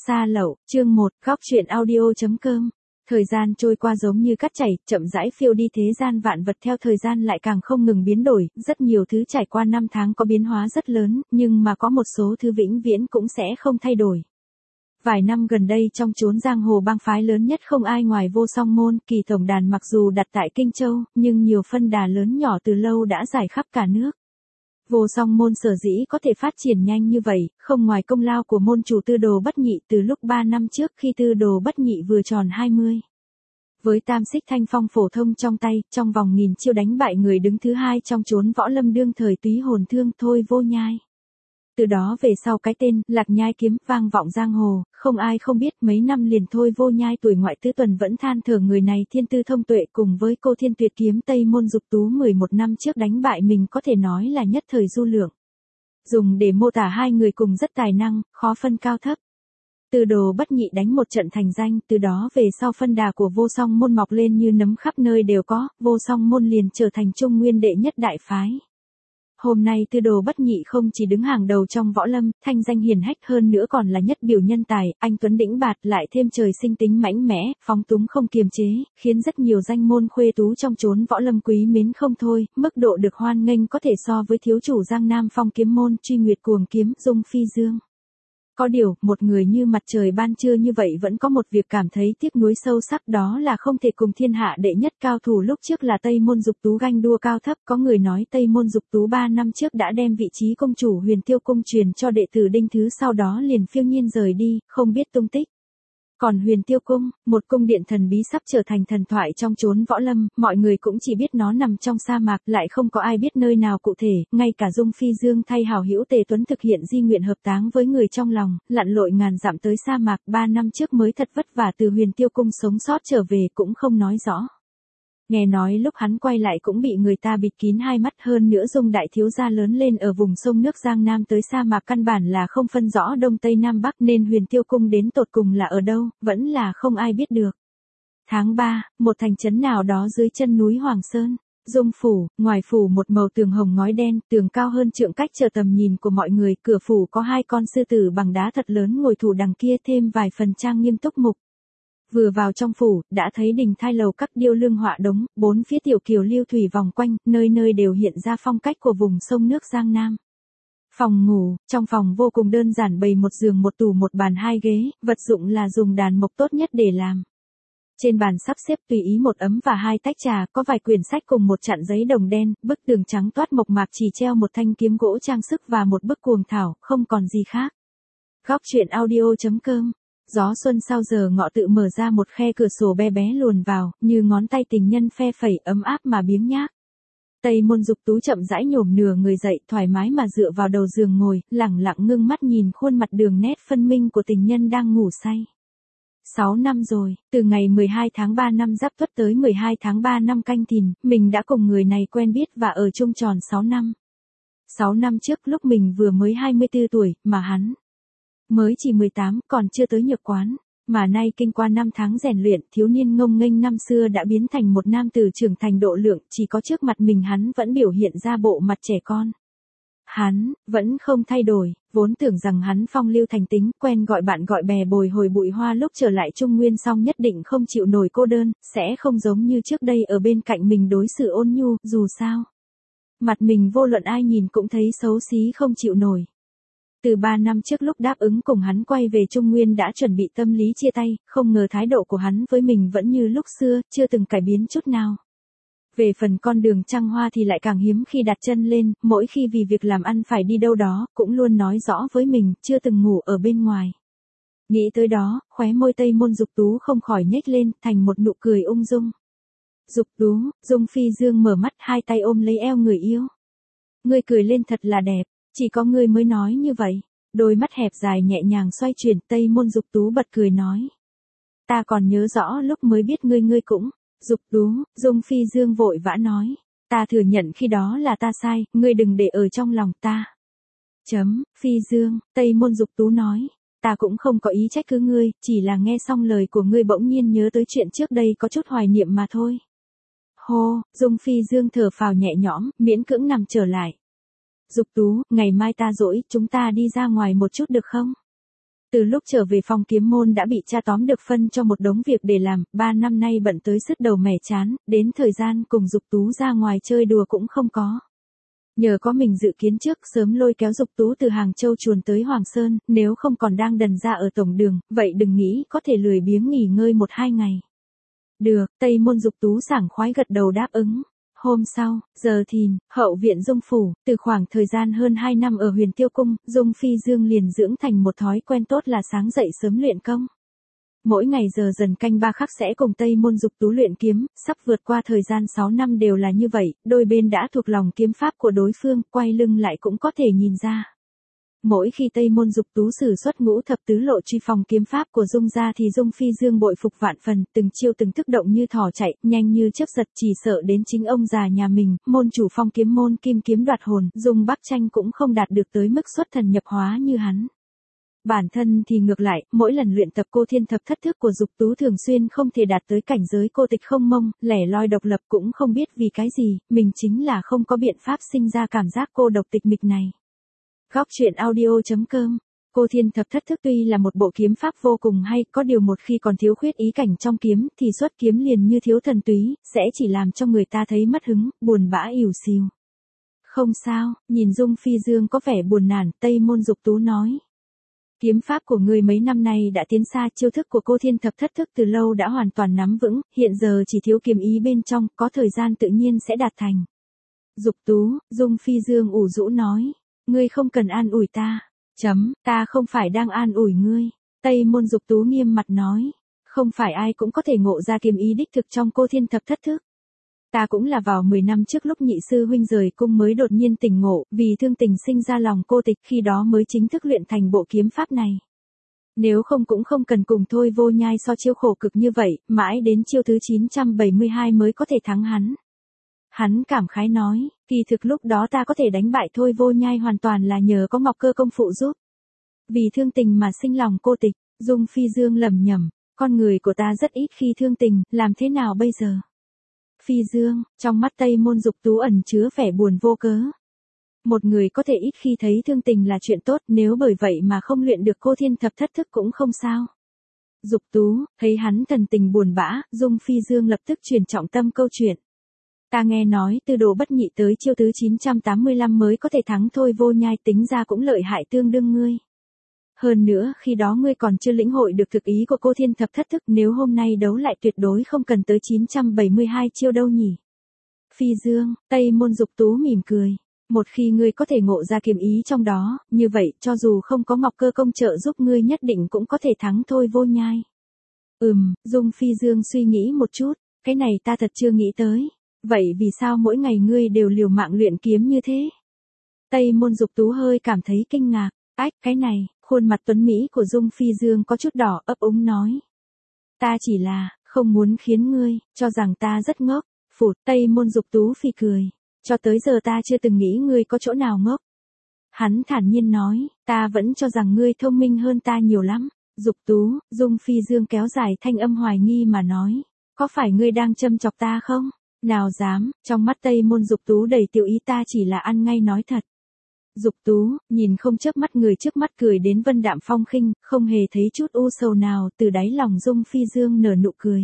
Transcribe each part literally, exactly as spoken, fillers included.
Xa lậu, chương một, góc truyện audio.com. Thời gian trôi qua giống như cát chảy, chậm rãi phiêu đi, thế gian vạn vật theo thời gian lại càng không ngừng biến đổi, rất nhiều thứ trải qua năm tháng có biến hóa rất lớn, nhưng mà có một số thứ vĩnh viễn cũng sẽ không thay đổi. Vài năm gần đây trong chốn giang hồ bang phái lớn nhất không ai ngoài Vô Song Môn, Kỳ tổng đàn mặc dù đặt tại Kinh Châu, nhưng nhiều phân đà lớn nhỏ từ lâu đã rải khắp cả nước. Vô Song Môn sở dĩ có thể phát triển nhanh như vậy, không ngoài công lao của môn chủ Tư Đồ Bất Nhị từ lúc ba năm trước khi Tư Đồ Bất Nhị vừa tròn hai mươi. Với tam xích thanh phong phổ thông trong tay, trong vòng nghìn chiêu đánh bại người đứng thứ hai trong chốn võ lâm đương thời túy hồn thương Thôi Vô Nhai. Từ đó về sau cái tên Lạc Nhai kiếm vang vọng giang hồ, không ai không biết mấy năm liền Thôi Vô Nhai tuổi ngoại tứ tuần vẫn than thở người này thiên tư thông tuệ, cùng với cô thiên tuyệt kiếm Tây Môn Dục Tú mười một năm trước đánh bại mình có thể nói là nhất thời du lượng. Dùng để mô tả hai người cùng rất tài năng, khó phân cao thấp. Tư Đồ Bất Nhị đánh một trận thành danh, từ đó về sau phân đà của Vô Song Môn mọc lên như nấm khắp nơi đều có, Vô Song Môn liền trở thành Trung Nguyên đệ nhất đại phái. Hôm nay Tư Đồ Bất Nhị không chỉ đứng hàng đầu trong võ lâm, thanh danh hiển hách, hơn nữa còn là nhất biểu nhân tài, anh tuấn đĩnh bạt, lại thêm trời sinh tính mạnh mẽ, phóng túng không kiềm chế, khiến rất nhiều danh môn khuê tú trong chốn võ lâm quý mến không thôi, mức độ được hoan nghênh có thể so với thiếu chủ Giang Nam Phong kiếm môn, Truy Nguyệt cuồng kiếm, Dung Phi Dương. Có điều, một người như mặt trời ban trưa như vậy vẫn có một việc cảm thấy tiếc nuối sâu sắc, đó là không thể cùng thiên hạ đệ nhất cao thủ lúc trước là Tây Môn Dục Tú ganh đua cao thấp. Có người nói Tây Môn Dục Tú ba năm trước đã đem vị trí công chủ Huyền Tiêu cung truyền cho đệ tử Đinh Thứ, sau đó liền phiêu nhiên rời đi, không biết tung tích. Còn Huyền Tiêu cung, một cung điện thần bí sắp trở thành thần thoại trong chốn võ lâm, mọi người cũng chỉ biết nó nằm trong sa mạc, lại không có ai biết nơi nào cụ thể, ngay cả Dung Phi Dương thay hảo hữu Tề Tuấn thực hiện di nguyện hợp táng với người trong lòng, lặn lội ngàn dặm tới sa mạc, ba năm trước mới thật vất vả từ Huyền Tiêu cung sống sót trở về cũng không nói rõ. Nghe nói lúc hắn quay lại cũng bị người ta bịt kín hai mắt, hơn nữa Dung đại thiếu gia lớn lên ở vùng sông nước Giang Nam tới sa mạc căn bản là không phân rõ đông tây nam bắc, nên Huyền Tiêu cung đến tột cùng là ở đâu, vẫn là không ai biết được. Tháng ba, một thành trấn nào đó dưới chân núi Hoàng Sơn, Dung phủ, ngoài phủ một màu tường hồng ngói đen, tường cao hơn trượng cách trở tầm nhìn của mọi người, cửa phủ có hai con sư tử bằng đá thật lớn ngồi thủ đằng kia, thêm vài phần trang nghiêm túc mục. Vừa vào trong phủ, đã thấy đình thai lầu các điêu lương họa đống, bốn phía tiểu kiều lưu thủy vòng quanh, nơi nơi đều hiện ra phong cách của vùng sông nước Giang Nam. Phòng ngủ, trong phòng vô cùng đơn giản, bày một giường một tủ một bàn hai ghế, vật dụng là dùng đàn mộc tốt nhất để làm. Trên bàn sắp xếp tùy ý một ấm và hai tách trà, có vài quyển sách cùng một chặn giấy đồng đen, bức tường trắng toát mộc mạc chỉ treo một thanh kiếm gỗ trang sức và một bức cuồng thảo, không còn gì khác. Góc truyện audio.com. Gió xuân sau giờ ngọ tự mở ra một khe cửa sổ bé bé luồn vào, như ngón tay tình nhân phe phẩy, ấm áp mà biếng nhác. Tây Môn Dục Tú chậm rãi nhổm nửa người dậy, thoải mái mà dựa vào đầu giường ngồi, lẳng lặng ngưng mắt nhìn khuôn mặt đường nét phân minh của tình nhân đang ngủ say. Sáu năm rồi, từ ngày mười hai tháng ba năm Giáp Tuất tới mười hai tháng ba năm Canh Thìn, mình đã cùng người này quen biết và ở chung tròn sáu năm. Sáu năm trước lúc mình vừa mới hai mươi tư tuổi, mà hắn mới chỉ mười tám, còn chưa tới nhược quán, mà nay kinh qua năm tháng rèn luyện, thiếu niên ngông nghênh năm xưa đã biến thành một nam tử trưởng thành độ lượng, chỉ có trước mặt mình hắn vẫn biểu hiện ra bộ mặt trẻ con. Hắn vẫn không thay đổi, vốn tưởng rằng hắn phong lưu thành tính, quen gọi bạn gọi bè bồi hồi bụi hoa, lúc trở lại Trung Nguyên xong nhất định không chịu nổi cô đơn, sẽ không giống như trước đây ở bên cạnh mình đối xử ôn nhu, dù sao mặt mình vô luận ai nhìn cũng thấy xấu xí không chịu nổi. Từ ba năm trước lúc đáp ứng cùng hắn quay về Trung Nguyên đã chuẩn bị tâm lý chia tay, không ngờ thái độ của hắn với mình vẫn như lúc xưa, chưa từng cải biến chút nào. Về phần con đường trăng hoa thì lại càng hiếm khi đặt chân lên, mỗi khi vì việc làm ăn phải đi đâu đó, cũng luôn nói rõ với mình, chưa từng ngủ ở bên ngoài. Nghĩ tới đó, khóe môi Tây Môn Dục Tú không khỏi nhếch lên, thành một nụ cười ung dung. Dục Tú, Dung Phi Dương mở mắt, hai tay ôm lấy eo người yêu. Ngươi cười lên thật là đẹp. Chỉ có ngươi mới nói như vậy. Đôi mắt hẹp dài nhẹ nhàng xoay chuyển, Tây Môn Dục Tú bật cười nói. Ta còn nhớ rõ lúc mới biết ngươi ngươi cũng. Dục Tú, Dung Phi Dương vội vã nói. Ta thừa nhận khi đó là ta sai, ngươi đừng để ở trong lòng ta. Chấm, Phi Dương, Tây Môn Dục Tú nói. Ta cũng không có ý trách cứ ngươi, chỉ là nghe xong lời của ngươi bỗng nhiên nhớ tới chuyện trước đây có chút hoài niệm mà thôi. Hô, Dung Phi Dương thở phào nhẹ nhõm, miễn cưỡng nằm trở lại. Dục Tú, ngày mai ta rỗi, chúng ta đi ra ngoài một chút được không? Từ lúc trở về Phong Kiếm Môn đã bị cha tóm được phân cho một đống việc để làm, ba năm nay bận tới sứt đầu mẻ chán, đến thời gian cùng Dục Tú ra ngoài chơi đùa cũng không có. Nhờ có mình dự kiến trước sớm lôi kéo Dục Tú từ Hàng Châu chuồn tới Hoàng Sơn, nếu không còn đang đần ra ở tổng đường, vậy đừng nghĩ có thể lười biếng nghỉ ngơi một hai ngày. Được, Tây Môn Dục Tú sảng khoái gật đầu đáp ứng. Hôm sau, giờ thìn, hậu viện Dung Phủ, từ khoảng thời gian hơn hai năm ở Huyền Tiêu Cung, Dung Phi Dương liền dưỡng thành một thói quen tốt là sáng dậy sớm luyện công. Mỗi ngày giờ dần canh ba khắc sẽ cùng Tây Môn Dục Tú luyện kiếm, sắp vượt qua thời gian sáu năm đều là như vậy, đôi bên đã thuộc lòng kiếm pháp của đối phương, quay lưng lại cũng có thể nhìn ra. Mỗi khi Tây Môn Dục Tú sử xuất ngũ thập tứ lộ truy phòng kiếm pháp của Dung gia thì Dung Phi Dương bội phục vạn phần, từng chiêu từng thức động như thỏ chạy, nhanh như chớp giật, chỉ sợ đến chính ông già nhà mình, môn chủ Phong Kiếm Môn kim kiếm đoạt hồn, Dung Bắc Tranh cũng không đạt được tới mức xuất thần nhập hóa như hắn. Bản thân thì ngược lại, mỗi lần luyện tập cô thiên thập thất thức của Dục Tú thường xuyên không thể đạt tới cảnh giới cô tịch không mông, lẻ loi độc lập, cũng không biết vì cái gì, mình chính là không có biện pháp sinh ra cảm giác cô độc tịch mịch này. Góc truyện audio chấm com. Cô thiên thập thất thức tuy là một bộ kiếm pháp vô cùng hay, có điều một khi còn thiếu khuyết ý cảnh trong kiếm thì xuất kiếm liền như thiếu thần túy, sẽ chỉ làm cho người ta thấy mất hứng, buồn bã ỉu xìu. Không sao, nhìn Dung Phi Dương có vẻ buồn nản, Tây Môn Dục Tú nói. Kiếm pháp của ngươi mấy năm nay đã tiến xa, chiêu thức của cô thiên thập thất thức từ lâu đã hoàn toàn nắm vững, hiện giờ chỉ thiếu kiếm ý bên trong, có thời gian tự nhiên sẽ đạt thành. Dục Tú, Dung Phi Dương ủ rũ nói. Ngươi không cần an ủi ta. Chấm, ta không phải đang an ủi ngươi. Tây Môn Dục Tú nghiêm mặt nói. Không phải ai cũng có thể ngộ ra kiếm ý đích thực trong cô thiên thập thất thức. Ta cũng là vào mười năm trước lúc nhị sư huynh rời cung mới đột nhiên tỉnh ngộ, vì thương tình sinh ra lòng cô tịch, khi đó mới chính thức luyện thành bộ kiếm pháp này. Nếu không cũng không cần cùng Thôi Vô Nhai so chiêu khổ cực như vậy, mãi đến chiêu thứ chín trăm bảy mươi hai mới có thể thắng hắn. Hắn cảm khái nói, kỳ thực lúc đó ta có thể đánh bại Thôi Vô Nhai hoàn toàn là nhờ có Ngọc Cơ công phụ giúp. Vì thương tình mà sinh lòng cô tịch, Dung Phi Dương lẩm nhẩm, con người của ta rất ít khi thương tình, làm thế nào bây giờ? Phi Dương, trong mắt Tây Môn Dục Tú ẩn chứa vẻ buồn vô cớ. Một người có thể ít khi thấy thương tình là chuyện tốt, nếu bởi vậy mà không luyện được cô thiên thập thất thức cũng không sao. Dục Tú, thấy hắn thần tình buồn bã, Dung Phi Dương lập tức chuyển trọng tâm câu chuyện. Ta nghe nói từ Đồ Bất Nhị tới chiêu thứ chín trăm tám mươi lăm mới có thể thắng Thôi Vô Nhai, tính ra cũng lợi hại tương đương ngươi. Hơn nữa, khi đó ngươi còn chưa lĩnh hội được thực ý của cô thiên thập thất thức, nếu hôm nay đấu lại tuyệt đối không cần tới chín trăm bảy mươi hai chiêu đâu nhỉ. Phi Dương, Tây Môn Dục Tú mỉm cười. Một khi ngươi có thể ngộ ra kiếm ý trong đó, như vậy, cho dù không có Ngọc Cơ công trợ giúp ngươi nhất định cũng có thể thắng Thôi Vô Nhai. Ừm, Dung Phi Dương suy nghĩ một chút, cái này ta thật chưa nghĩ tới. Vậy vì sao mỗi ngày ngươi đều liều mạng luyện kiếm như thế? Tây Môn Dục Tú hơi cảm thấy kinh ngạc. Ách, cái này, khuôn mặt tuấn Mỹ của Dung Phi Dương có chút đỏ, ấp úng nói. Ta chỉ là, không muốn khiến ngươi, cho rằng ta rất ngốc. Phụt, Tây Môn Dục Tú phì cười. Cho tới giờ ta chưa từng nghĩ ngươi có chỗ nào ngốc. Hắn thản nhiên nói, ta vẫn cho rằng ngươi thông minh hơn ta nhiều lắm. Dục Tú, Dung Phi Dương kéo dài thanh âm hoài nghi mà nói. Có phải ngươi đang châm chọc ta không? Nào dám, trong mắt Tây Môn Dục Tú đầy tiểu ý, ta chỉ là ăn ngay nói thật. Dục Tú, nhìn không chớp mắt người trước mắt cười đến vân đạm phong khinh, không hề thấy chút u sầu nào, từ đáy lòng Dung Phi Dương nở nụ cười.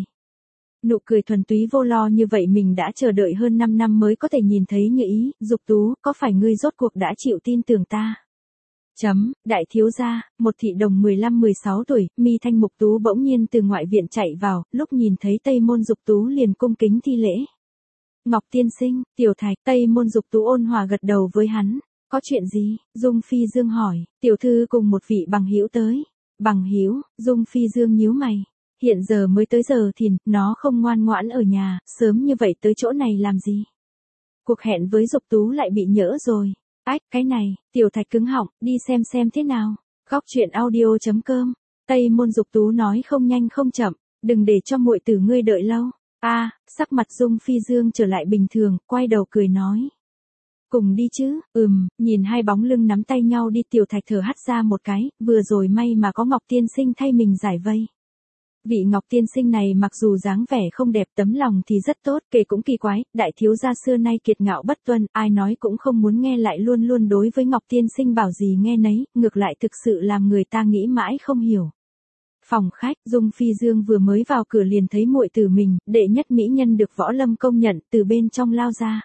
Nụ cười thuần túy vô lo như vậy mình đã chờ đợi hơn năm năm mới có thể nhìn thấy như ý. Dục Tú, có phải ngươi rốt cuộc đã chịu tin tưởng ta? Chấm, đại thiếu gia, một thị đồng mười lăm mười sáu tuổi, mi thanh mục tú bỗng nhiên từ ngoại viện chạy vào, lúc nhìn thấy Tây Môn Dục Tú liền cung kính thi lễ. Ngọc tiên sinh, Tiểu Thạch, Tây Môn Dục Tú ôn hòa gật đầu với hắn. Có chuyện gì? Dung Phi Dương hỏi. Tiểu thư cùng một vị bằng hữu tới. Bằng hữu? Dung Phi Dương nhíu mày. Hiện giờ mới tới giờ thì nó không ngoan ngoãn ở nhà, sớm như vậy tới chỗ này làm gì? Cuộc hẹn với Dục Tú lại bị nhỡ rồi. Ách, cái này, Tiểu Thạch cứng họng, đi xem xem thế nào. Góc truyện audio chấm com. Tây Môn Dục Tú nói không nhanh không chậm, đừng để cho muội tử ngươi đợi lâu. A, à, sắc mặt Dung Phi Dương trở lại bình thường, quay đầu cười nói. Cùng đi chứ? Ừm, nhìn hai bóng lưng nắm tay nhau đi, Tiểu Thạch thở hắt ra một cái, vừa rồi may mà có Ngọc tiên sinh thay mình giải vây. Vị Ngọc tiên sinh này mặc dù dáng vẻ không đẹp tấm lòng thì rất tốt, kể cũng kỳ quái, đại thiếu gia xưa nay kiệt ngạo bất tuân, ai nói cũng không muốn nghe lại luôn luôn đối với Ngọc tiên sinh bảo gì nghe nấy, ngược lại thực sự làm người ta nghĩ mãi không hiểu. Phòng khách, Dung Phi Dương vừa mới vào cửa liền thấy muội tử mình, đệ nhất mỹ nhân được Võ Lâm công nhận, từ bên trong lao ra.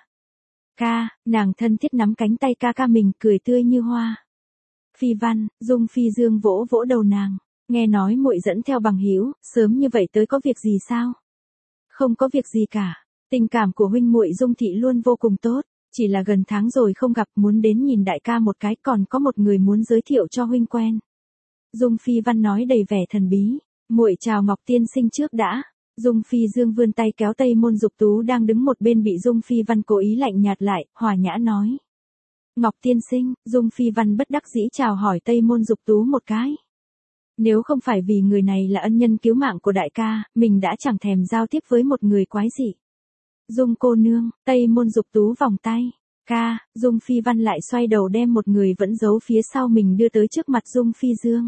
Ca, nàng thân thiết nắm cánh tay ca ca mình, cười tươi như hoa. Phi Văn, Dung Phi Dương vỗ vỗ đầu nàng, nghe nói muội dẫn theo bằng hữu, sớm như vậy tới có việc gì sao? Không có việc gì cả, tình cảm của huynh muội Dung thị luôn vô cùng tốt, chỉ là gần tháng rồi không gặp, muốn đến nhìn đại ca một cái, còn có một người muốn giới thiệu cho huynh quen. Dung Phi Văn nói đầy vẻ thần bí, muội chào Ngọc tiên sinh trước đã. Dung Phi Dương vươn tay kéo Tây Môn Dục Tú đang đứng một bên bị Dung Phi Văn cố ý lạnh nhạt lại, hòa nhã nói. Ngọc tiên sinh, Dung Phi Văn bất đắc dĩ chào hỏi Tây Môn Dục Tú một cái. Nếu không phải vì người này là ân nhân cứu mạng của đại ca, mình đã chẳng thèm giao tiếp với một người quái dị. Dung cô nương, Tây Môn Dục Tú vòng tay. Ca, Dung Phi Văn lại xoay đầu đem một người vẫn giấu phía sau mình đưa tới trước mặt Dung Phi Dương.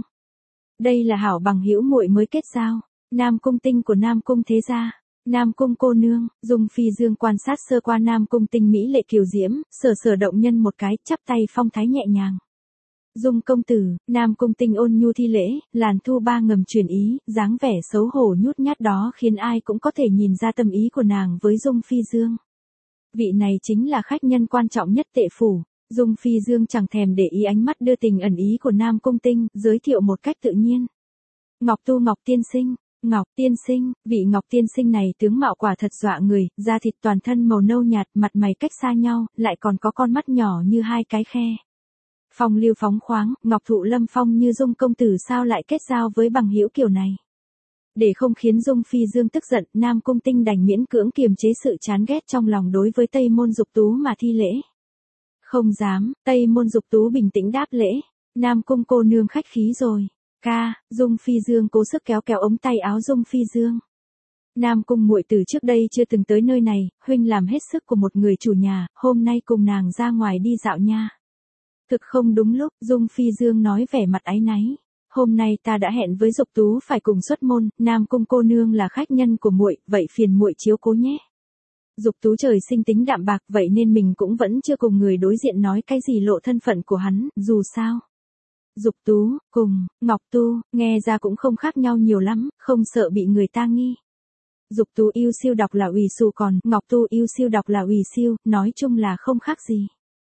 Đây là hảo bằng hữu muội mới kết giao, Nam Cung Tinh của Nam Cung thế gia. Nam Cung cô nương, Dung Phi Dương quan sát sơ qua Nam Cung Tinh mỹ lệ kiều diễm, sở sở động nhân một cái, chắp tay phong thái nhẹ nhàng. Dung công tử, Nam Cung Tinh ôn nhu thi lễ, làn thu ba ngầm truyền ý, dáng vẻ xấu hổ nhút nhát đó khiến ai cũng có thể nhìn ra tâm ý của nàng với Dung Phi Dương. Vị này chính là khách nhân quan trọng nhất Tệ phủ. Dung Phi Dương chẳng thèm để ý ánh mắt đưa tình ẩn ý của Nam Cung Tinh, giới thiệu một cách tự nhiên. Ngọc Tu Ngọc tiên sinh, Ngọc tiên sinh, vị Ngọc tiên sinh này tướng mạo quả thật dọa người, da thịt toàn thân màu nâu nhạt, mặt mày cách xa nhau, lại còn có con mắt nhỏ như hai cái khe. Phong lưu phóng khoáng, Ngọc Thụ Lâm Phong như Dung công tử sao lại kết giao với bằng hữu kiểu này. Để không khiến Dung Phi Dương tức giận, Nam Cung Tinh đành miễn cưỡng kiềm chế sự chán ghét trong lòng đối với Tây Môn Dục Tú mà thi lễ. Không dám, Tây Môn Dục Tú bình tĩnh đáp lễ. Nam Cung cô nương khách khí rồi. Ca, Dung Phi Dương cố sức kéo kéo ống tay áo Dung Phi Dương. Nam Cung muội từ trước đây chưa từng tới nơi này, huynh làm hết sức của một người chủ nhà, hôm nay cùng nàng ra ngoài đi dạo nha. Thực không đúng lúc, Dung Phi Dương nói vẻ mặt áy náy. Hôm nay ta đã hẹn với Dục Tú phải cùng xuất môn, Nam Cung cô nương là khách nhân của muội, vậy phiền muội chiếu cố nhé. Dục Tú trời sinh tính đạm bạc, vậy nên mình cũng vẫn chưa cùng người đối diện nói cái gì lộ thân phận của hắn, dù sao. Dục Tú, cùng, Ngọc Tu, nghe ra cũng không khác nhau nhiều lắm, không sợ bị người ta nghi. Dục Tú yêu siêu đọc là ủy xù còn, Ngọc Tu yêu siêu đọc là ủy siêu, nói chung là không khác gì.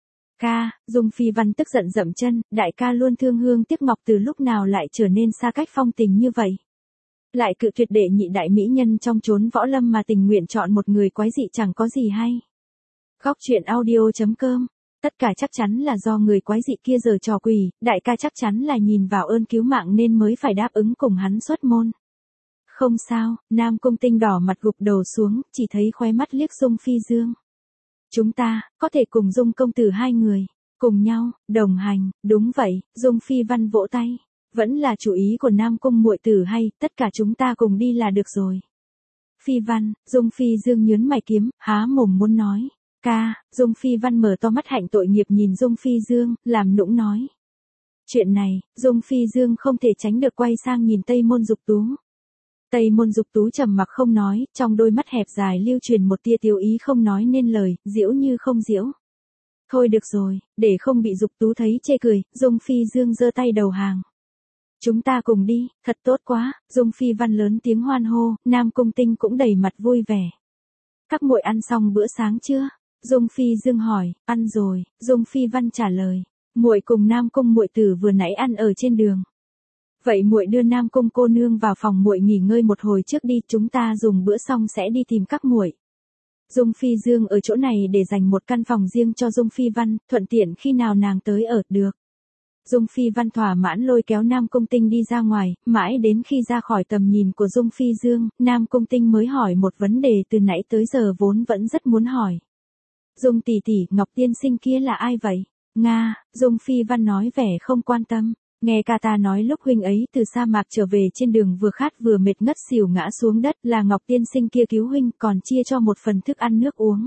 Ca, Dung Phi Văn tức giận dậm chân, đại ca luôn thương hương tiếc ngọc từ lúc nào lại trở nên xa cách phong tình như vậy. Lại cự tuyệt đệ nhị đại mỹ nhân trong chốn võ lâm mà tình nguyện chọn một người quái dị chẳng có gì hay. Góc truyện audio chấm com. Tất cả chắc chắn là do người quái dị kia giở trò quỷ, đại ca chắc chắn là nhìn vào ơn cứu mạng nên mới phải đáp ứng cùng hắn xuất môn. Không sao, Nam Cung Tinh đỏ mặt gục đầu xuống, chỉ thấy khóe mắt liếc Dung Phi Dương. Chúng ta, có thể cùng Dung công tử hai người, cùng nhau, đồng hành, đúng vậy, Dung Phi Văn vỗ tay. Vẫn là chủ ý của Nam Cung muội tử hay, tất cả chúng ta cùng đi là được rồi. Phi Văn, Dung Phi Dương nhớn mày kiếm, há mồm muốn nói. Ca, Dung Phi Văn mở to mắt hạnh tội nghiệp nhìn Dung Phi Dương, làm nũng nói. Chuyện này, Dung Phi Dương không thể tránh được quay sang nhìn Tây Môn Dục Tú. Tây Môn Dục Tú trầm mặc không nói, trong đôi mắt hẹp dài lưu truyền một tia tiêu ý không nói nên lời, giễu như không giễu. Thôi được rồi, để không bị Dục Tú thấy chê cười, Dung Phi Dương giơ tay đầu hàng. Chúng ta cùng đi, thật tốt quá, Dung Phi Văn lớn tiếng hoan hô, Nam Cung Tinh cũng đầy mặt vui vẻ. Các muội ăn xong bữa sáng chưa? Dung Phi Dương hỏi, ăn rồi, Dung Phi Văn trả lời, muội cùng Nam Cung muội tử vừa nãy ăn ở trên đường. Vậy muội đưa Nam Cung cô nương vào phòng muội nghỉ ngơi một hồi trước đi, chúng ta dùng bữa xong sẽ đi tìm các muội. Dung Phi Dương ở chỗ này để dành một căn phòng riêng cho Dung Phi Văn, thuận tiện khi nào nàng tới ở được. Dung Phi Văn thỏa mãn lôi kéo Nam Cung Tinh đi ra ngoài, mãi đến khi ra khỏi tầm nhìn của Dung Phi Dương, Nam Cung Tinh mới hỏi một vấn đề từ nãy tới giờ vốn vẫn rất muốn hỏi. Dung tỷ tỷ, Ngọc tiên sinh kia là ai vậy? Nga, Dung Phi Văn nói vẻ không quan tâm. Nghe ca ta nói lúc huynh ấy từ sa mạc trở về trên đường vừa khát vừa mệt ngất xỉu ngã xuống đất là Ngọc tiên sinh kia cứu huynh còn chia cho một phần thức ăn nước uống.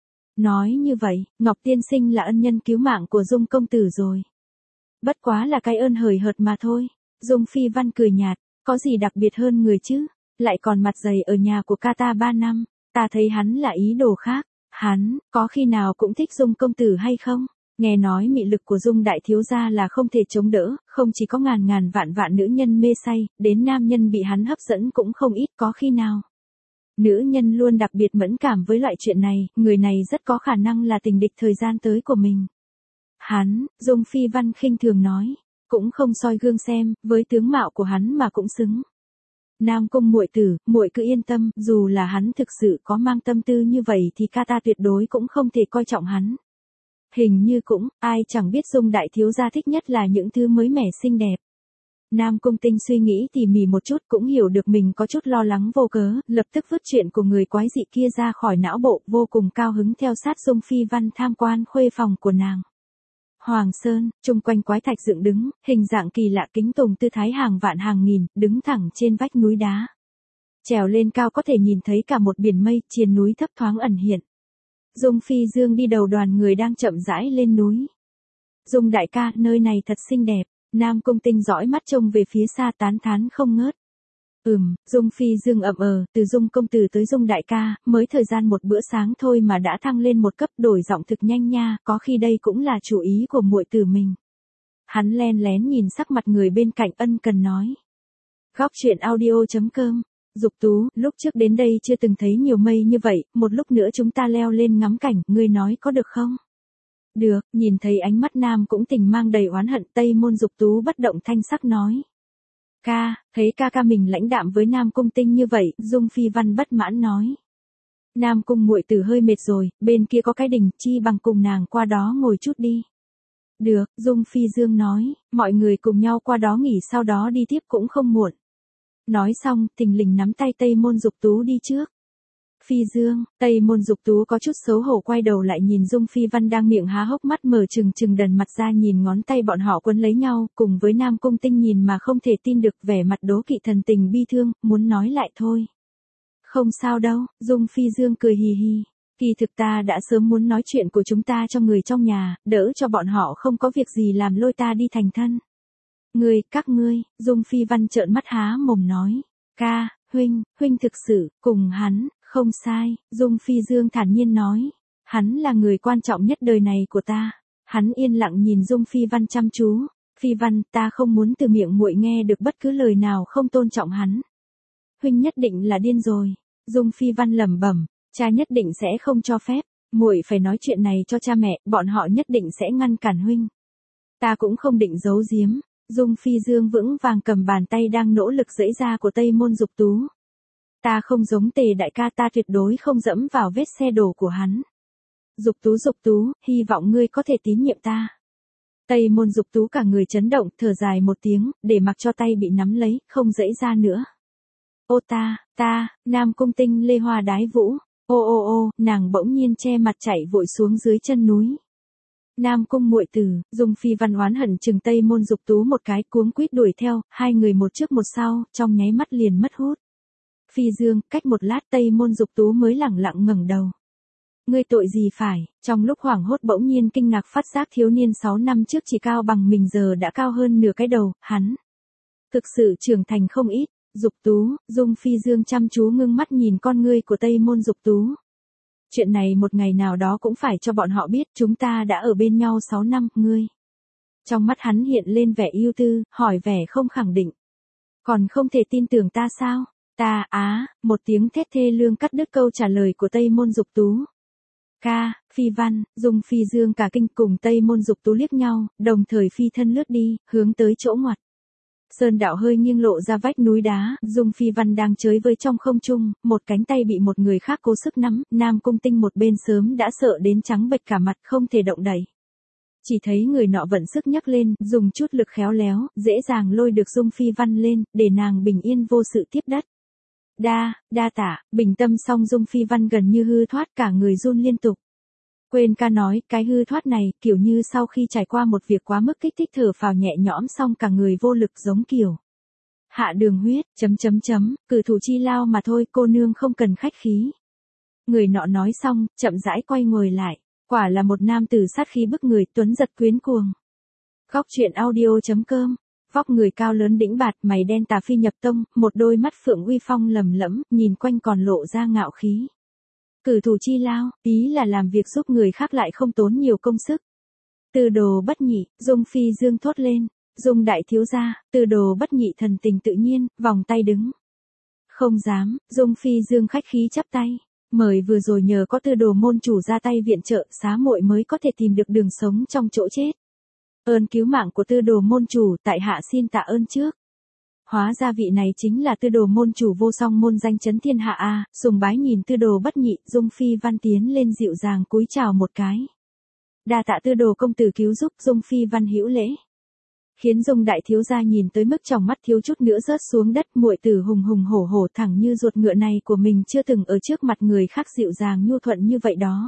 Nói như vậy, Ngọc tiên sinh là ân nhân cứu mạng của Dung công tử rồi. Bất quá là cái ơn hời hợt mà thôi. Dung Phi Văn cười nhạt, có gì đặc biệt hơn người chứ? lại còn mặt dày ở nhà của ca ta ba năm, ta thấy hắn là ý đồ khác, hắn, có khi nào cũng thích Dung công tử hay không? Nghe nói mị lực của Dung đại thiếu gia là không thể chống đỡ, không chỉ có ngàn ngàn vạn vạn nữ nhân mê say, đến nam nhân bị hắn hấp dẫn cũng không ít, có khi nào. Nữ nhân luôn đặc biệt mẫn cảm với loại chuyện này, người này rất có khả năng là tình địch thời gian tới của mình. Hắn, Dung Phi Văn khinh thường nói, cũng không soi gương xem, với tướng mạo của hắn mà cũng xứng. Nam Cung muội tử, muội cứ yên tâm, dù là hắn thực sự có mang tâm tư như vậy thì ca ta tuyệt đối cũng không thể coi trọng hắn. Hình như cũng, ai chẳng biết Dung đại thiếu gia thích nhất là những thứ mới mẻ xinh đẹp. Nam Cung Tinh suy nghĩ tỉ mỉ một chút cũng hiểu được mình có chút lo lắng vô cớ, lập tức vứt chuyện của người quái dị kia ra khỏi não bộ, vô cùng cao hứng theo sát Dung Phi Văn tham quan khuê phòng của nàng. Hoàng Sơn, chung quanh quái thạch dựng đứng, hình dạng kỳ lạ kính tùng tư thái hàng vạn hàng nghìn, đứng thẳng trên vách núi đá. Trèo lên cao có thể nhìn thấy cả một biển mây, triền núi thấp thoáng ẩn hiện. Dung Phi Dương đi đầu đoàn người đang chậm rãi lên núi. Dung đại ca, nơi này thật xinh đẹp. Nam Cung Tinh dõi mắt trông về phía xa tán thán không ngớt. Ừm, Dung Phi Dương ậm ờ, từ Dung công tử tới Dung đại ca, mới thời gian một bữa sáng thôi mà đã thăng lên một cấp, đổi giọng thực nhanh nha, có khi đây cũng là chủ ý của muội tử mình. Hắn len lén nhìn sắc mặt người bên cạnh, ân cần nói. Góc truyện audio chấm com. Dục Tú, lúc trước đến đây chưa từng thấy nhiều mây như vậy, một lúc nữa chúng ta leo lên ngắm cảnh, ngươi nói có được không? Được, nhìn thấy ánh mắt Nam cũng tình mang đầy oán hận, Tây Môn Dục Tú bất động thanh sắc nói. Ca, thấy ca ca mình lãnh đạm với Nam Cung Tinh như vậy, Dung Phi Văn bất mãn nói. Nam Cung muội tử hơi mệt rồi, bên kia có cái đình, chi bằng cùng nàng qua đó ngồi chút đi. Được, Dung Phi Dương nói, mọi người cùng nhau qua đó nghỉ sau đó đi tiếp cũng không muộn. Nói xong, thình lình nắm tay Tây Môn Dục Tú đi trước. Phi Dương, Tây Môn Dục Tú có chút xấu hổ quay đầu lại nhìn Dung Phi Văn đang miệng há hốc mắt mở trừng trừng đần mặt ra nhìn ngón tay bọn họ quấn lấy nhau, cùng với Nam Cung Tinh nhìn mà không thể tin được vẻ mặt đố kỵ thần tình bi thương, muốn nói lại thôi. Không sao đâu, Dung Phi Dương cười hì hì. Kỳ thực ta đã sớm muốn nói chuyện của chúng ta cho người trong nhà, đỡ cho bọn họ không có việc gì làm lôi ta đi thành thân. Ngươi, các ngươi, Dung Phi Văn trợn mắt há mồm nói. Ca, huynh, huynh thực sự, cùng hắn. Không sai, Dung Phi Dương thản nhiên nói. Hắn là người quan trọng nhất đời này của ta. Hắn yên lặng nhìn Dung Phi Văn chăm chú. Phi Văn, ta không muốn từ miệng muội nghe được bất cứ lời nào không tôn trọng hắn. Huynh nhất định là điên rồi. Dung Phi Văn lẩm bẩm, cha nhất định sẽ không cho phép. Muội phải nói chuyện này cho cha mẹ, bọn họ nhất định sẽ ngăn cản huynh. Ta cũng không định giấu giếm. Dung Phi Dương vững vàng cầm bàn tay đang nỗ lực giãy ra của Tây Môn Dục Tú. Ta không giống Tề đại ca, ta tuyệt đối không dẫm vào vết xe đổ của hắn. Dục Tú Dục Tú, hy vọng ngươi có thể tín nhiệm ta. Tây Môn Dục Tú cả người chấn động, thở dài một tiếng, để mặc cho tay bị nắm lấy, không giãy ra nữa. Ô ta, ta, Nam Cung Tinh lê hoa đái vũ. Ô ô ô, nàng bỗng nhiên che mặt chạy vội xuống dưới chân núi. Nam Cung muội tử, Dung Phi Văn oán hận chừng Tây Môn Dục Tú một cái, cuống quýt đuổi theo, hai người một trước một sau, trong nháy mắt liền mất hút. Phi Dương, cách một lát Tây Môn Dục Tú mới lẳng lặng ngẩng đầu. Ngươi tội gì phải? Trong lúc hoảng hốt bỗng nhiên kinh ngạc phát giác thiếu niên sáu năm trước chỉ cao bằng mình giờ đã cao hơn nửa cái đầu, hắn thực sự trưởng thành không ít. Dục Tú, Dung Phi Dương chăm chú ngưng mắt nhìn con ngươi của Tây Môn Dục Tú. Chuyện này một ngày nào đó cũng phải cho bọn họ biết, chúng ta đã ở bên nhau sáu năm, ngươi. Trong mắt hắn hiện lên vẻ ưu tư, hỏi vẻ không khẳng định. Còn không thể tin tưởng ta sao? Ta, á, một tiếng thét thê lương cắt đứt câu trả lời của Tây Môn Dục Tú. Ca, Phi Văn, Dung Phi Dương cả kinh cùng Tây Môn Dục Tú liếc nhau, đồng thời phi thân lướt đi, hướng tới chỗ ngoặt. Sơn đạo hơi nghiêng lộ ra vách núi đá, Dung Phi Văn đang chới với trong không trung, một cánh tay bị một người khác cố sức nắm, Nam Cung Tinh một bên sớm đã sợ đến trắng bệch cả mặt không thể động đậy. Chỉ thấy người nọ vận sức nhấc lên, dùng chút lực khéo léo, dễ dàng lôi được Dung Phi Văn lên, để nàng bình yên vô sự tiếp đất. Đa, đa tạ, bình tâm xong Dung Phi Văn gần như hư thoát cả người run liên tục. Quên ca nói, cái hư thoát này, kiểu như sau khi trải qua một việc quá mức kích thích thở phào nhẹ nhõm xong cả người vô lực giống kiểu. Hạ đường huyết, chấm chấm chấm, cử thủ chi lao mà thôi, cô nương không cần khách khí. Người nọ nói xong, chậm rãi quay ngồi lại, quả là một nam tử sát khí bức người, tuấn giật quyến cuồng. Góc truyện audio chấm com Vóc người cao lớn đĩnh bạt, mày đen tà phi nhập tông, một đôi mắt phượng uy phong lầm lẫm, nhìn quanh còn lộ ra ngạo khí. Cử thủ chi lao, ý là làm việc giúp người khác lại không tốn nhiều công sức. Tư Đồ Bất Nhị, Dung Phi Dương thốt lên. Dung đại thiếu gia, Tư Đồ Bất Nhị thần tình tự nhiên, vòng tay đứng. Không dám, Dung Phi Dương khách khí chắp tay. Mời vừa rồi nhờ có Tư Đồ môn chủ ra tay viện trợ, xá muội mới có thể tìm được đường sống trong chỗ chết. Ơn cứu mạng của Tư Đồ môn chủ, tại hạ xin tạ ơn trước. Hóa ra vị này chính là Tư Đồ môn chủ vô song môn danh chấn thiên hạ a. Sùng bái nhìn Tư Đồ Bất Nhị, Dung Phi Văn tiến lên dịu dàng cúi chào một cái. Đa tạ Tư Đồ công tử cứu giúp, Dung Phi Văn hữu lễ. Khiến Dung đại thiếu gia nhìn tới mức trong mắt thiếu chút nữa rớt xuống đất, muội tử hùng hùng hổ hổ thẳng như ruột ngựa này của mình chưa từng ở trước mặt người khác dịu dàng nhu thuận như vậy đó.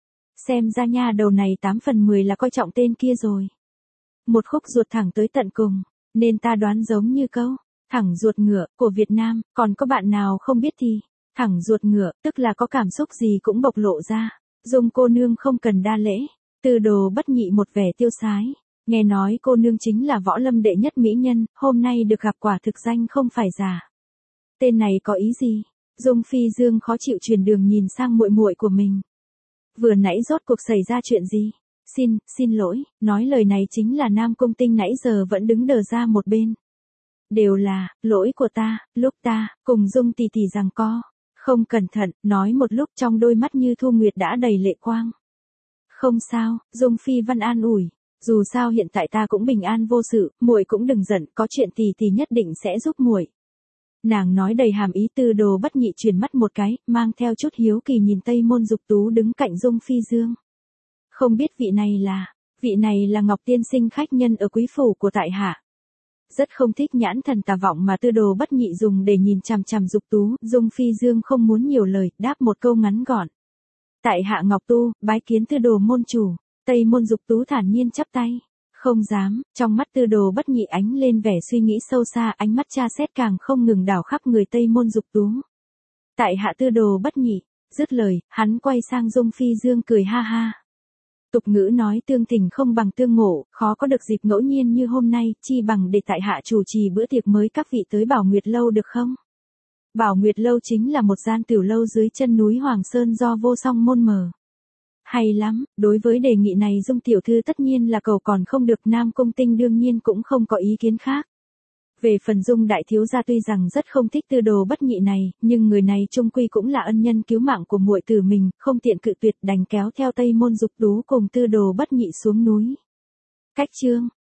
Xem ra nha đầu này tám phần mười là coi trọng tên kia rồi. Một khúc ruột thẳng tới tận cùng, nên ta đoán giống như câu, thẳng ruột ngựa, của Việt Nam, còn có bạn nào không biết thì, thẳng ruột ngựa, tức là có cảm xúc gì cũng bộc lộ ra. Dung cô nương không cần đa lễ. Tư Đồ Bất Nhị một vẻ tiêu sái. Nghe nói cô nương chính là võ lâm đệ nhất mỹ nhân, hôm nay được gặp quả thực danh không phải giả. Tên này có ý gì? Dung Phi Dương khó chịu truyền đường nhìn sang muội muội của mình. Vừa nãy rốt cuộc xảy ra chuyện gì? Xin, xin lỗi, nói lời này chính là Nam Cung Tinh nãy giờ vẫn đứng đờ ra một bên. Đều là, lỗi của ta, lúc ta, cùng Dung tỷ tỷ giằng co. Không cẩn thận, nói một lúc trong đôi mắt như thu nguyệt đã đầy lệ quang. Không sao, Dung Phi Văn an ủi. Dù sao hiện tại ta cũng bình an vô sự, muội cũng đừng giận, có chuyện tỷ tỷ nhất định sẽ giúp muội. Nàng nói đầy hàm ý. Tư Đồ Bất Nhị chuyển mắt một cái, mang theo chút hiếu kỳ nhìn Tây Môn Dục Tú đứng cạnh Dung Phi Dương. Không biết vị này là, vị này là Ngọc tiên sinh khách nhân ở quý phủ của tại hạ. Rất không thích nhãn thần tà vọng mà Tư Đồ Bất Nhị dùng để nhìn chằm chằm Dục Tú, Dung Phi Dương không muốn nhiều lời, đáp một câu ngắn gọn. Tại hạ Ngọc Tu, bái kiến Tư Đồ môn chủ. Tây Môn Dục Tú thản nhiên chắp tay. Không dám, trong mắt Tư Đồ Bất Nhị ánh lên vẻ suy nghĩ sâu xa, ánh mắt tra xét càng không ngừng đảo khắp người Tây Môn Dục Tú. Tại hạ Tư Đồ Bất Nhị. Dứt lời, hắn quay sang Dung Phi Dương cười ha ha. Tục ngữ nói tương tình không bằng tương ngộ, khó có được dịp ngẫu nhiên như hôm nay, chi bằng để tại hạ chủ trì bữa tiệc mới các vị tới Bảo Nguyệt Lâu được không? Bảo Nguyệt Lâu chính là một gian tiểu lâu dưới chân núi Hoàng Sơn do vô song môn mở. Hay lắm, đối với đề nghị này Dung tiểu thư tất nhiên là cầu còn không được. Nam Cung Tinh đương nhiên cũng không có ý kiến khác. Về phần Dung đại thiếu gia tuy rằng rất không thích Tư Đồ Bất Nhị này, nhưng người này chung quy cũng là ân nhân cứu mạng của muội tử mình, không tiện cự tuyệt đành kéo theo Tây Môn Dục Tú cùng Tư Đồ Bất Nhị xuống núi. Cách chương